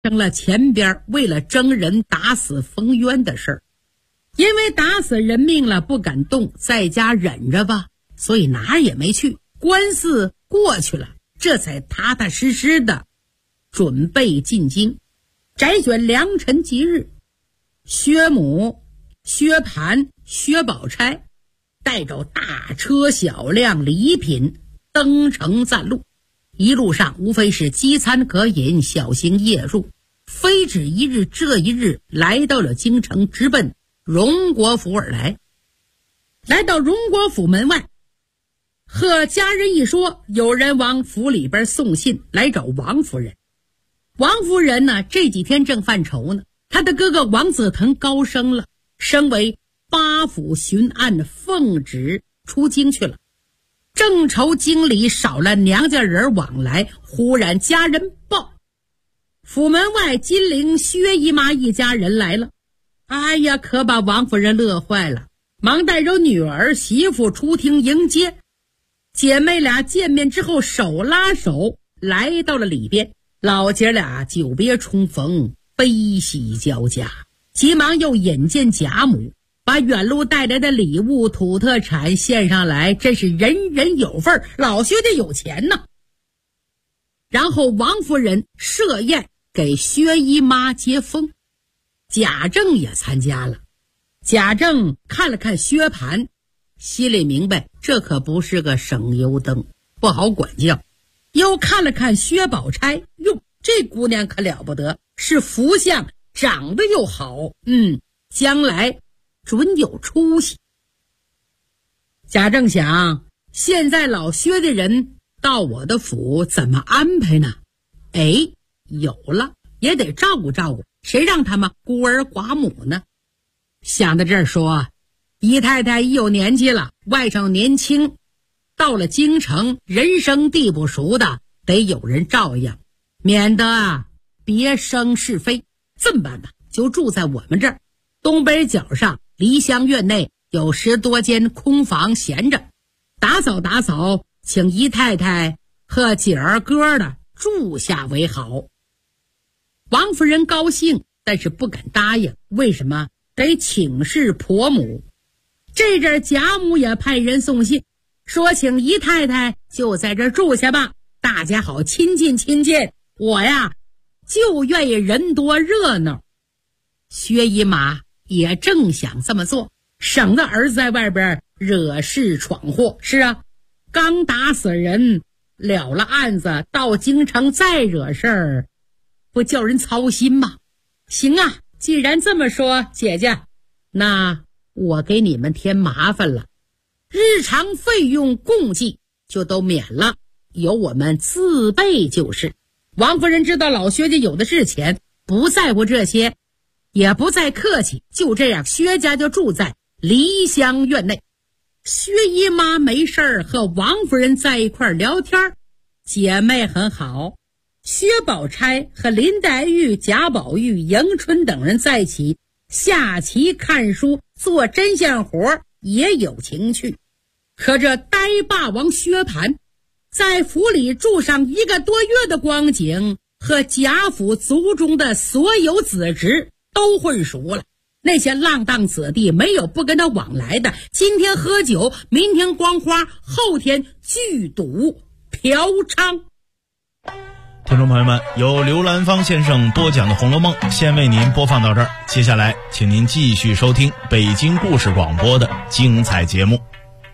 成了前边为了征人打死冯渊的事儿。因为打死人命了不敢动，在家忍着吧，所以哪儿也没去。官司过去了，这才踏踏实实的准备进京。摘选良辰吉日，薛母、薛蟠、薛宝钗带着大车小辆礼品登城赞路。一路上无非是饥餐可饮，小行夜入，非止一日，这一日来到了京城，直奔荣国府而来。来到荣国府门外，和家人一说，有人往府里边送信来找王夫人。王夫人呢，这几天正犯愁呢，她的哥哥王子腾高升了，升为八府巡按，奉旨出京去了。正愁京里少了娘家人往来，忽然家人报，府门外金陵薛姨妈一家人来了。哎呀，可把王夫人乐坏了，忙带着女儿媳妇出厅迎接。姐妹俩见面之后手拉手来到了里边，老姐俩久别重逢，悲喜交加，急忙又引荐贾母，把远路带来的礼物土特产献上来，真是人人有份，老薛家有钱呢。然后王夫人设宴给薛姨妈接风，贾政也参加了。贾政看了看薛蟠，心里明白这可不是个省油灯，不好管教。又看了看薛宝钗，哟，这姑娘可了不得，是福相，长得又好，将来准有出息。贾政想，现在老薛的人到我的府怎么安排呢？有了，也得照顾照顾，谁让他们孤儿寡母呢？想到这儿说，姨太太已有年纪了，外甥年轻，到了京城人生地不熟的，得有人照应，免得别生是非。这么办吧，就住在我们这儿，东北角上梨香院内有10多间空房闲着，打扫打扫，请姨太太和姐儿哥的住下为好。王夫人高兴，但是不敢答应。为什么？得请示婆母。这阵贾母也派人送信，说请姨太太就在这儿住下吧，大家好亲近亲近，我呀就愿意人多热闹。薛姨妈也正想这么做，省得儿子在外边惹事闯祸。是啊，刚打死人了了案子，到京城再惹事儿，不叫人操心吗？行啊，既然这么说，姐姐，那我给你们添麻烦了，日常费用供给就都免了，由我们自备就是。王夫人知道老薛家有的是钱，不在乎这些，也不再客气。就这样，薛家就住在梨香院内。薛姨妈没事儿和王夫人在一块儿聊天，姐妹很好。薛宝钗和林黛玉、贾宝玉、迎春等人在一起下棋、看书、做针线活，也有情趣。可这呆霸王薛蟠在府里住上1个多月的光景，和贾府族中的所有子侄都混熟了。那些浪荡子弟没有不跟他往来的，今天喝酒，明天光花，后天聚赌嫖娼。 听众朋友们，由刘兰芳先生播讲的《红楼梦》先为您播放到这儿，接下来请您继续收听北京故事广播的精彩节目。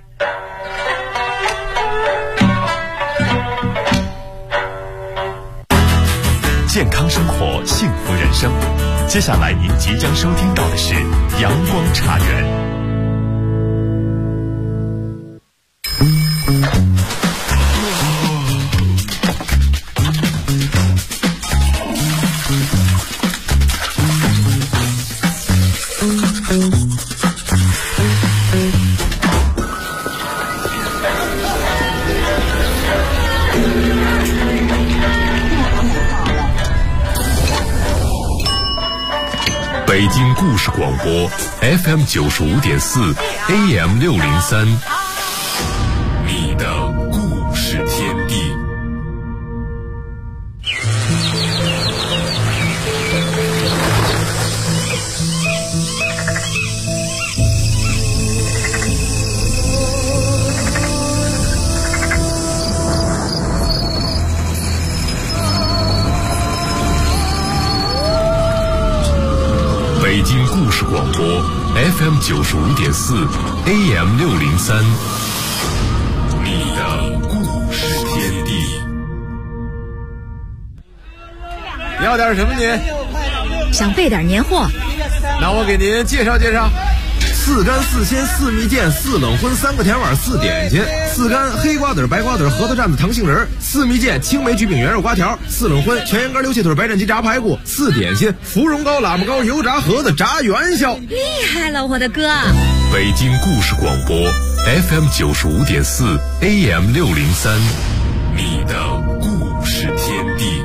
健康生活，幸福人生。接下来您即将收听到的是阳光茶园。北京故事广播 FM 95.4 AM 603，你的故事天地。 北京故事广播 FM 95.4 AM 603，你的故事天地。 要点什么您？ 想备点年货， 那我给您介绍介绍。4干4鲜4蜜饯4冷荤3个甜碗4点心，4干黑瓜子白瓜子核桃蘸子糖杏仁，4蜜饯青梅焗饼圆肉瓜条，4冷荤全羊肝溜切腿白斩鸡炸排骨，4点心芙蓉糕喇叭糕油炸盒子炸元宵。 厉害了我的哥！ 北京故事广播 FM 95.4 AM 603，你的故事天地。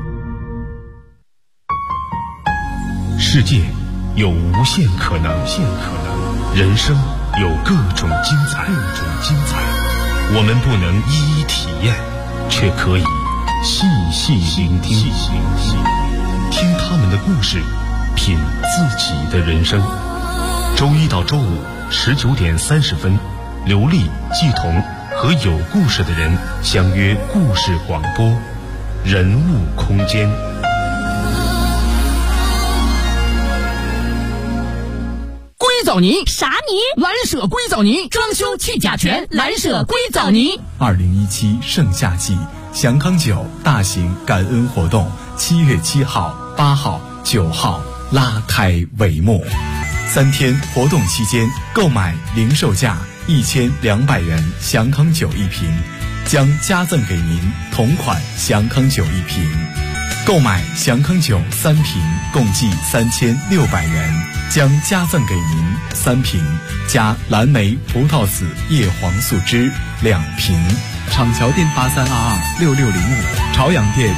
世界有无限可能，人生有各种精彩，我们不能一一体验，却可以细细聆听，听他们的故事，品自己的人生。周一到周五19点30分，刘丽、季彤和有故事的人相约故事广播，人物空间。 硅藻泥啥泥？ 蓝舍硅藻泥，装修去甲醛，蓝舍硅藻泥。 2017盛夏季祥康酒大型感恩活动7月7号、8号、9号拉开帷幕。3天活动期间，购买零售价1200元祥康酒1瓶，将加赠给您同款祥康酒1瓶。购买祥康酒3瓶，共计3600元，将加赠给您3瓶加蓝莓葡萄籽叶黄素汁2瓶。厂桥店83226605，朝阳店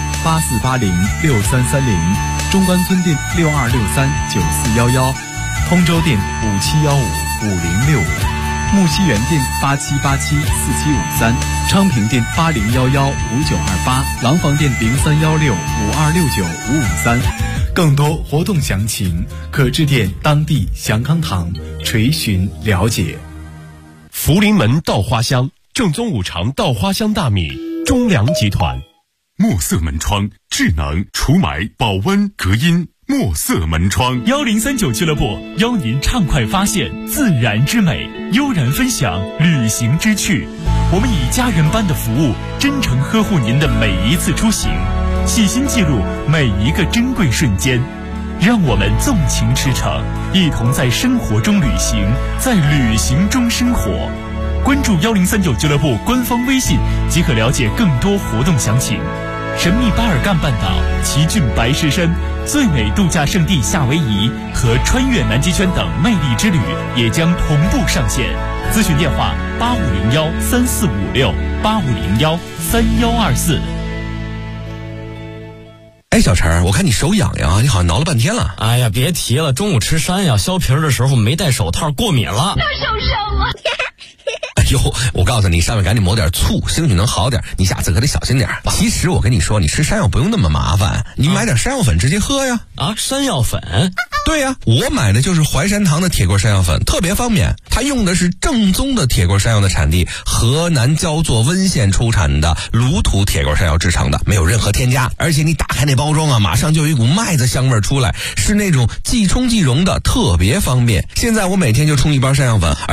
84806330，中关村店62639411，通州店57155065，木樨园店87874753，昌平店80115928，廊坊店031652695553。更多活动详情可致电当地祥康堂垂询了解。 福临门稻花香，正宗五常稻花香大米，中粮集团。墨色门窗，智能除霾、保温、隔音。墨色门窗 1039俱乐部邀您畅快发现自然之美，悠然分享旅行之趣。我们以家人般的服务，真诚呵护您的每一次出行，细心记录每一个珍贵瞬间。让我们纵情驰骋，一同在生活中旅行，在旅行中生活。关注1039俱乐部官方微信即可了解更多活动详情。神秘巴尔干半岛、奇骏白石山、最美度假胜地夏威夷和穿越南极圈等魅力之旅也将同步上线。咨询电话8501-3456，8501-3124。 哎，小陈，我看你手痒痒，你好像挠了半天了。 哎呀，别提了，中午吃山药削皮的时候没戴手套，过敏了。 又受伤了。 哎呦，我告诉你，上面赶紧抹点醋，兴许能好点。你下次可得小心点。其实我跟你说，你吃山药不用那么麻烦，你买点山药粉直接喝呀。 啊，山药粉？ 对呀，我买的就是淮山堂的铁棍山药粉，特别方便。它用的是正宗的铁棍山药的产地河南焦作温县出产的卤土铁棍山药制成的，没有任何添加。而且你打开那包装啊，马上就有一股麦子香味出来，是那种即冲即溶的，特别方便。现在我每天就冲一包山药粉。